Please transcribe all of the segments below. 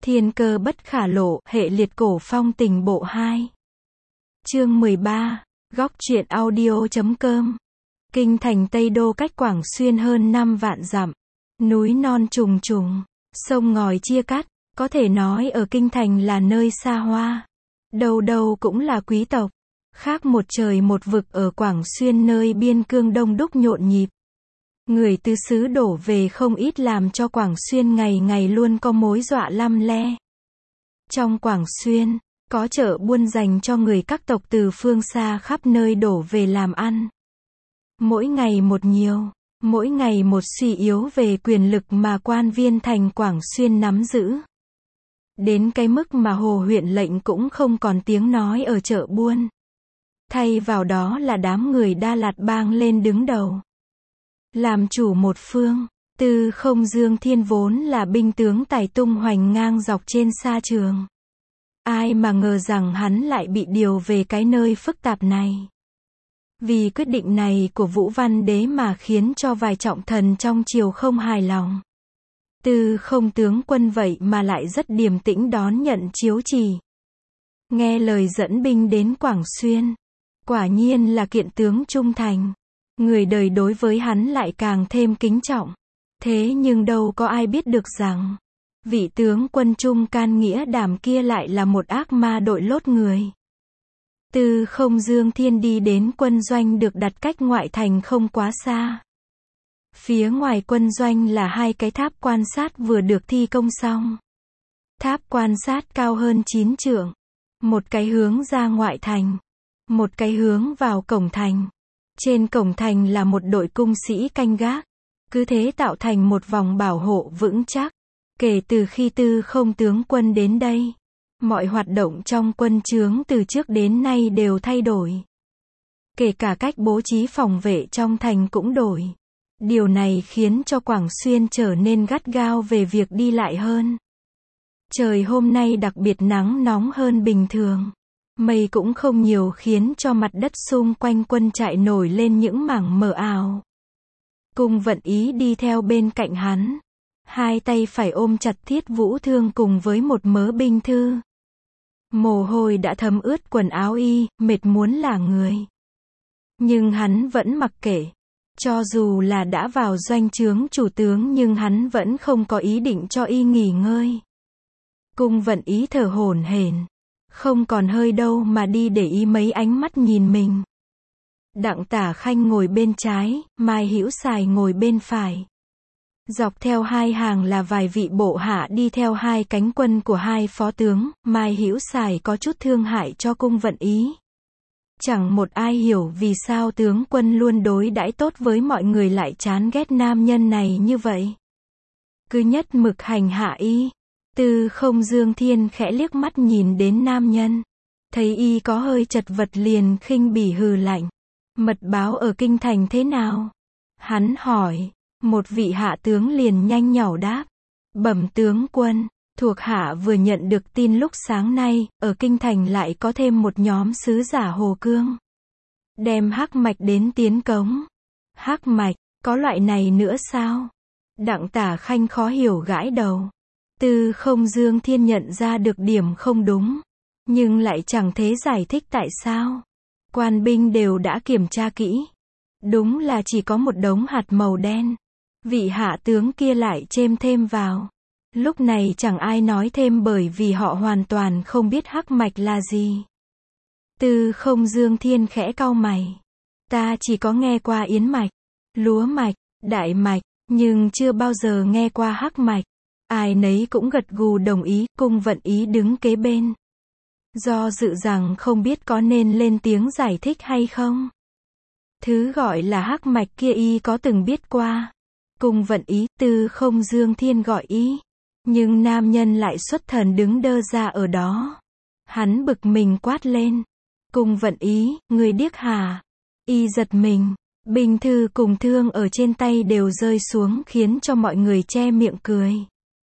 Thiên cơ bất khả lộ, hệ liệt cổ phong tình bộ 2. Chương 13, góc truyện audio.com. Kinh thành Tây Đô cách Quảng Xuyên hơn 5 vạn dặm. Núi non trùng trùng, sông ngòi chia cắt, có thể nói ở kinh thành là nơi xa hoa. Đâu đâu cũng là quý tộc. Khác một trời một vực ở Quảng Xuyên nơi biên cương đông đúc nhộn nhịp. Người tứ xứ đổ về không ít làm cho Quảng Xuyên ngày ngày luôn có mối dọa lăm le. Trong Quảng Xuyên, có chợ buôn dành cho người các tộc từ phương xa khắp nơi đổ về làm ăn. Mỗi ngày một nhiều, mỗi ngày một suy yếu về quyền lực mà quan viên thành Quảng Xuyên nắm giữ. Đến cái mức mà Hồ huyện lệnh cũng không còn tiếng nói ở chợ buôn. Thay vào đó là đám người Đa Lạt Bang lên đứng đầu. Làm chủ một phương, Tư Không Dương Thiên vốn là binh tướng tài tung hoành ngang dọc trên sa trường. Ai mà ngờ rằng hắn lại bị điều về cái nơi phức tạp này. Vì quyết định này của Vũ Văn Đế mà khiến cho vài trọng thần trong triều không hài lòng. Tư Không tướng quân vậy mà lại rất điềm tĩnh đón nhận chiếu chỉ. Nghe lời dẫn binh đến Quảng Xuyên. Quả nhiên là kiện tướng trung thành. Người đời đối với hắn lại càng thêm kính trọng. Thế nhưng đâu có ai biết được rằng, vị tướng quân trung can nghĩa đảm kia lại là một ác ma đội lốt người. Tư Không Dương Thiên đi đến quân doanh được đặt cách ngoại thành không quá xa. Phía ngoài quân doanh là hai cái tháp quan sát vừa được thi công xong. Tháp quan sát cao hơn 9 trượng. Một cái hướng ra ngoại thành. Một cái hướng vào cổng thành. Trên cổng thành là một đội cung sĩ canh gác. Cứ thế tạo thành một vòng bảo hộ vững chắc. Kể từ khi Tư Không tướng quân đến đây, mọi hoạt động trong quân trướng từ trước đến nay đều thay đổi. Kể cả cách bố trí phòng vệ trong thành cũng đổi. Điều này khiến cho Quảng Xuyên trở nên gắt gao về việc đi lại hơn. Trời hôm nay đặc biệt nắng nóng hơn bình thường. Mây cũng không nhiều khiến cho mặt đất xung quanh quân trại nổi lên những mảng mờ ảo. Cung Vận Ý đi theo bên cạnh hắn. Hai tay phải ôm chặt Thiết Vũ Thương cùng với một mớ binh thư. Mồ hôi đã thấm ướt quần áo y, mệt muốn lả người. Nhưng hắn vẫn mặc kệ. Cho dù là đã vào doanh trướng chủ tướng nhưng hắn vẫn không có ý định cho y nghỉ ngơi. Cung Vận Ý thở hổn hển. Không còn hơi đâu mà đi để ý mấy ánh mắt nhìn mình. Đặng Tả Khanh ngồi bên trái, Mai Hữu Sài ngồi bên phải. Dọc theo hai hàng là vài vị bộ hạ đi theo hai cánh quân của hai phó tướng. Mai Hữu Sài có chút thương hại cho Cung Vận Ý. Chẳng một ai hiểu vì sao tướng quân luôn đối đãi tốt với mọi người lại chán ghét nam nhân này như vậy. Cứ nhất mực hành hạ y. Tư Không Dương Thiên khẽ liếc mắt nhìn đến nam nhân. Thấy y có hơi chật vật liền khinh bỉ hừ lạnh. Mật báo ở kinh thành thế nào? Hắn hỏi. Một vị hạ tướng liền nhanh nhảu đáp. Bẩm tướng quân, thuộc hạ vừa nhận được tin lúc sáng nay, ở kinh thành lại có thêm một nhóm sứ giả Hồ Cương. Đem hắc mạch đến tiến cống. Hắc mạch, có loại này nữa sao? Đặng Tả Khanh khó hiểu gãi đầu. Tư Không Dương Thiên nhận ra được điểm không đúng. Nhưng lại chẳng thế giải thích tại sao. Quan binh đều đã kiểm tra kỹ. Đúng là chỉ có một đống hạt màu đen. Vị hạ tướng kia lại chêm thêm vào. Lúc này chẳng ai nói thêm bởi vì họ hoàn toàn không biết hắc mạch là gì. Tư Không Dương Thiên khẽ cau mày. Ta chỉ có nghe qua yến mạch, lúa mạch, đại mạch, nhưng chưa bao giờ nghe qua hắc mạch. Ai nấy cũng gật gù đồng ý. Cung Vận Ý đứng kế bên. Do dự rằng không biết có nên lên tiếng giải thích hay không. Thứ gọi là hắc mạch kia y có từng biết qua. Cung Vận Ý, Tư Không Dương Thiên gọi ý. Nhưng nam nhân lại xuất thần đứng đơ ra ở đó. Hắn bực mình quát lên. Cung Vận Ý, người điếc hả? Y giật mình. Binh thư cùng thương ở trên tay đều rơi xuống khiến cho mọi người che miệng cười.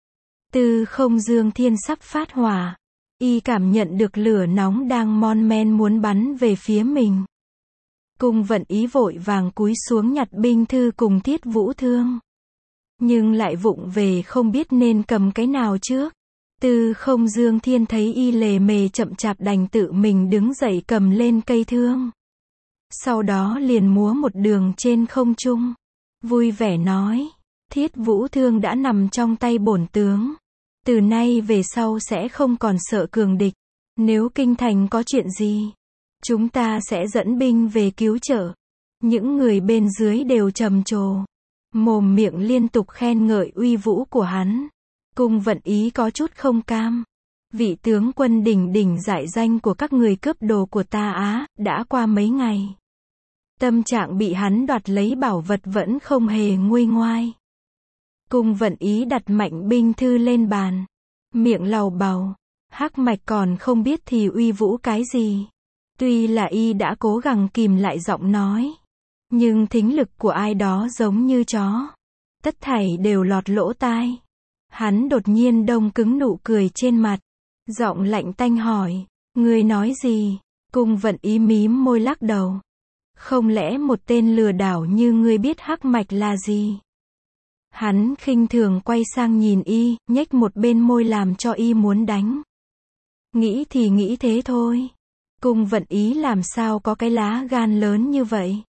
Tư Không Dương Thiên sắp phát hỏa. Y cảm nhận được lửa nóng đang mon men muốn bắn về phía mình. Cung Vận Ý vội vàng cúi xuống nhặt binh thư cùng Thiết Vũ Thương. Nhưng lại vụng về không biết nên cầm cái nào trước. Tư Không Dương Thiên thấy y lề mề chậm chạp đành tự mình đứng dậy cầm lên cây thương. Sau đó liền múa một đường trên không trung. Vui vẻ nói, Thiết Vũ thương đã nằm trong tay bổn tướng. Từ nay về sau sẽ không còn sợ cường địch. Nếu kinh thành có chuyện gì, chúng ta sẽ dẫn binh về cứu trợ. Những người bên dưới đều trầm trồ. Mồm miệng liên tục khen ngợi uy vũ của hắn. Cung Vận Ý có chút không cam. Vị tướng quân đỉnh đỉnh giải danh của các người cướp đồ của ta á, đã qua mấy ngày. Tâm trạng bị hắn đoạt lấy bảo vật vẫn không hề nguôi ngoai. Cung Vận Ý đặt mạnh binh thư lên bàn. Miệng lầu bầu. Hắc Mạch còn không biết thì uy vũ cái gì. Tuy là y đã cố gắng kìm lại giọng nói. Nhưng thính lực của ai đó giống như chó. Tất thảy đều lọt lỗ tai. Hắn đột nhiên đông cứng nụ cười trên mặt. Giọng lạnh tanh hỏi, ngươi nói gì? Cung Vận Ý mím môi lắc đầu. Không lẽ một tên lừa đảo như ngươi biết Hắc Mạch là gì? Hắn khinh thường quay sang nhìn y, nhếch một bên môi làm cho y muốn đánh. Nghĩ thì nghĩ thế thôi. Cung Vận Ý làm sao có cái lá gan lớn như vậy?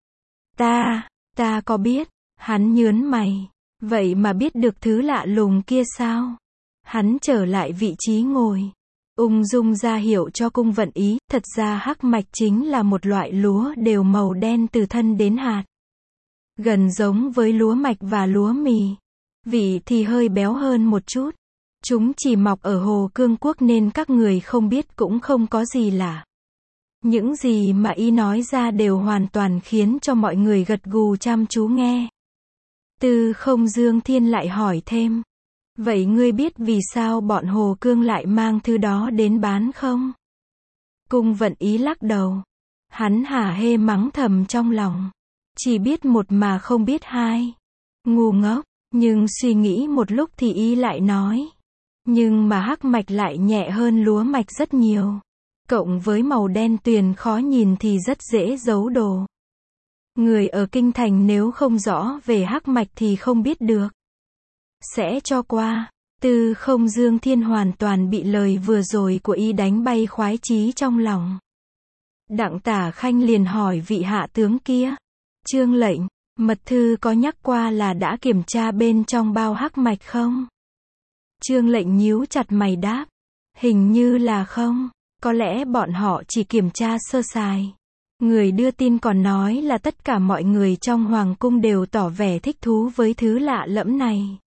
Ta có biết. Hắn nhớn mày. Vậy mà biết được thứ lạ lùng kia sao? Hắn trở lại vị trí ngồi. Ung dung ra hiệu cho Cung Vận Ý, thật ra Hắc Mạch chính là một loại lúa đều màu đen từ thân đến hạt. Gần giống với lúa mạch và lúa mì. Vị thì hơi béo hơn một chút. Chúng chỉ mọc ở Hồ Cương Quốc nên các người không biết cũng không có gì lạ. Những gì mà y nói ra đều hoàn toàn khiến cho mọi người gật gù chăm chú nghe. Tư Không Dương Thiên lại hỏi thêm. Vậy ngươi biết vì sao bọn Hồ Cương lại mang thứ đó đến bán không? Cung Vận Ý lắc đầu. Hắn hả hê mắng thầm trong lòng. Chỉ biết một mà không biết hai. Ngu ngốc. Nhưng suy nghĩ một lúc thì y lại nói. Nhưng mà Hắc Mạch lại nhẹ hơn lúa mạch rất nhiều. Cộng với màu đen tuyền khó nhìn thì rất dễ giấu đồ. Người ở kinh thành nếu không rõ về Hắc Mạch thì không biết được. Sẽ cho qua. Tư Không Dương Thiên hoàn toàn bị lời vừa rồi của y đánh bay khoái chí trong lòng. Đặng Tả Khanh liền hỏi vị hạ tướng kia. Trương lệnh, mật thư có nhắc qua là đã kiểm tra bên trong bao Hắc Mạch không? Trương lệnh nhíu chặt mày đáp. Hình như là không. Có lẽ bọn họ chỉ kiểm tra sơ sài. Người đưa tin còn nói là tất cả mọi người trong hoàng cung đều tỏ vẻ thích thú với thứ lạ lẫm này.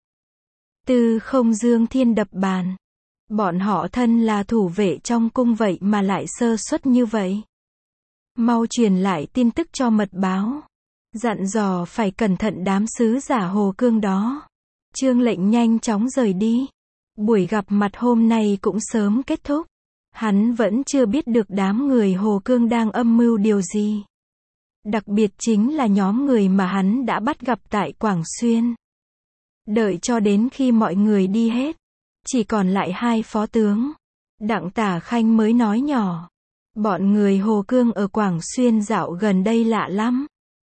Tư Không Dương Thiên đập bàn. Bọn họ thân là thủ vệ trong cung vậy mà lại sơ suất như vậy. Mau truyền lại tin tức cho mật báo. Dặn dò phải cẩn thận đám sứ giả Hồ Cương đó. Trương lệnh nhanh chóng rời đi. Buổi gặp mặt hôm nay cũng sớm kết thúc. Hắn vẫn chưa biết được đám người Hồ Cương đang âm mưu điều gì. Đặc biệt chính là nhóm người mà hắn đã bắt gặp tại Quảng Xuyên. Đợi cho đến khi mọi người đi hết, chỉ còn lại hai phó tướng. Đặng Tả Khanh mới nói nhỏ. Bọn người Hồ Cương ở Quảng Xuyên dạo gần đây lạ lắm.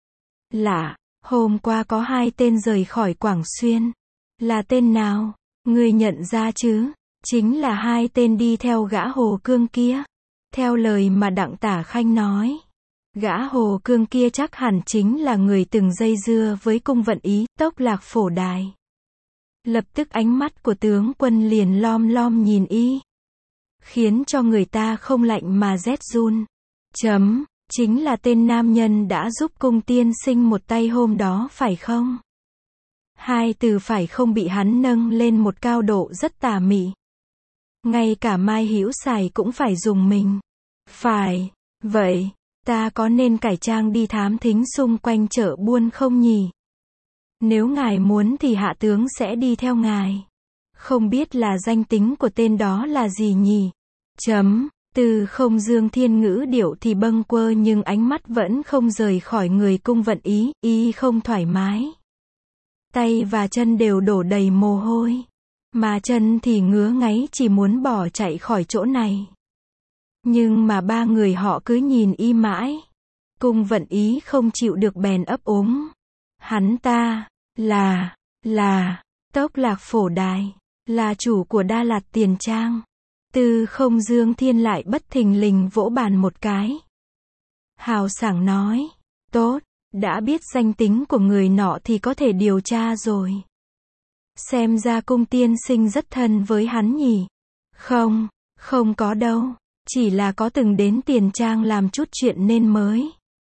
Lạ, hôm qua có hai tên rời khỏi Quảng Xuyên. Là tên nào? Ngươi nhận ra chứ? Chính là hai tên đi theo gã Hồ Cương kia. Theo lời mà Đặng Tả Khanh nói. Gã Hồ Cương kia chắc hẳn chính là người từng dây dưa với Cung Vận Ý, Tốc Lạc Phổ Đài. Lập tức ánh mắt của tướng quân liền lom lom nhìn y. Khiến cho người ta không lạnh mà rét run. Chính là tên nam nhân đã giúp cung tiên sinh một tay hôm đó phải không? Hai từ phải không bị hắn nâng lên một cao độ rất tà mị. Ngay cả Mai Hữu Sài cũng phải dùng mình. Phải, vậy, ta có nên cải trang đi thám thính xung quanh chợ buôn không nhỉ? Nếu ngài muốn thì hạ tướng sẽ đi theo ngài. Không biết là danh tính của tên đó là gì nhỉ? Tư Không Dương Thiên ngữ điệu thì bâng quơ nhưng ánh mắt vẫn không rời khỏi người Cung Vận Ý, y không thoải mái. Tay và chân đều đổ đầy mồ hôi. Mà chân thì ngứa ngáy chỉ muốn bỏ chạy khỏi chỗ này. Nhưng mà ba người họ cứ nhìn y mãi. Cung Vận Ý không chịu được bèn ấp úng. Hắn ta, là, Tốc Lạc Phổ Đài. là chủ của Đa Lạt Tiền Trang. Tư Không Dương Thiên lại bất thình lình vỗ bàn một cái. Hào sảng nói, tốt, đã biết danh tính của người nọ thì có thể điều tra rồi. Xem ra Cung tiên sinh rất thân với hắn nhỉ? Không, không có đâu, chỉ là có từng đến Tiền Trang làm chút chuyện nên mới.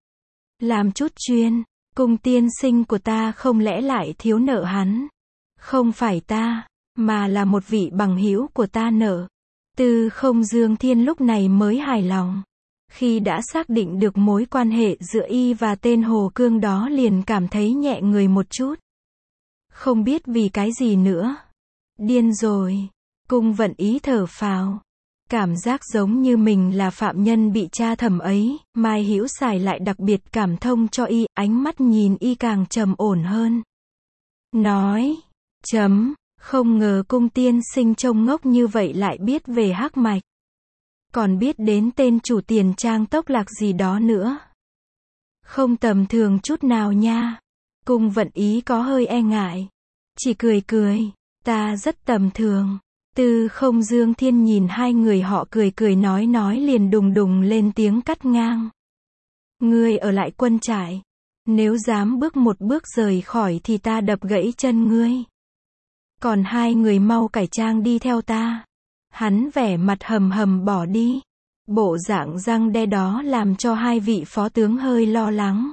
Làm chút chuyên, Cung tiên sinh của ta không lẽ lại thiếu nợ hắn? Không phải ta, mà là một vị bằng hữu của ta nợ. Tư Không Dương Thiên lúc này mới hài lòng. Khi đã xác định được mối quan hệ giữa y và tên Hồ Cương đó liền cảm thấy nhẹ người một chút. Không biết vì cái gì nữa. Điên rồi. Cung Vận Ý thở phào. Cảm giác giống như mình là phạm nhân bị tra thẩm ấy. Mai Hữu Sài lại đặc biệt cảm thông cho y, ánh mắt nhìn y càng trầm ổn hơn. Nói, không ngờ Cung tiên sinh trông ngốc như vậy lại biết về hắc mạch. Còn biết đến tên chủ Tiền Trang Tốc Lạc gì đó nữa. Không tầm thường chút nào nha. Cung Vận Ý có hơi e ngại. Chỉ cười cười, ta rất tầm thường. Tư Không Dương Thiên nhìn hai người họ cười cười nói liền đùng đùng lên tiếng cắt ngang. Ngươi ở lại quân trại. Nếu dám bước một bước rời khỏi thì ta đập gãy chân ngươi. Còn hai người mau cải trang đi theo ta. Hắn vẻ mặt hầm hầm bỏ đi. Bộ dạng răng đe đó làm cho hai vị phó tướng hơi lo lắng.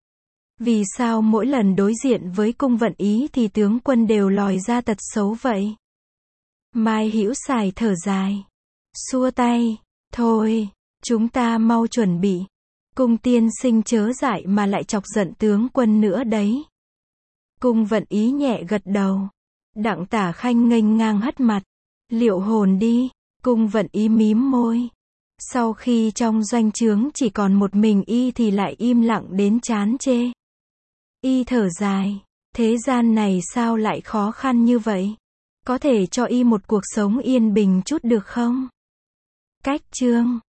Vì sao mỗi lần đối diện với Cung Vận Ý thì tướng quân đều lòi ra tật xấu vậy? Mai Hữu Sài thở dài. Xua tay. Thôi, chúng ta mau chuẩn bị. Cung tiên sinh chớ dại mà lại chọc giận tướng quân nữa đấy. Cung Vận Ý nhẹ gật đầu. Đặng Tả Khanh nghênh ngang hất mặt. Liệu hồn đi. Cung Vận Ý mím môi. Sau khi trong doanh trướng chỉ còn một mình y thì lại im lặng đến chán chê. Y thở dài. Thế gian này sao lại khó khăn như vậy? Có thể cho y một cuộc sống yên bình chút được không? Cách chương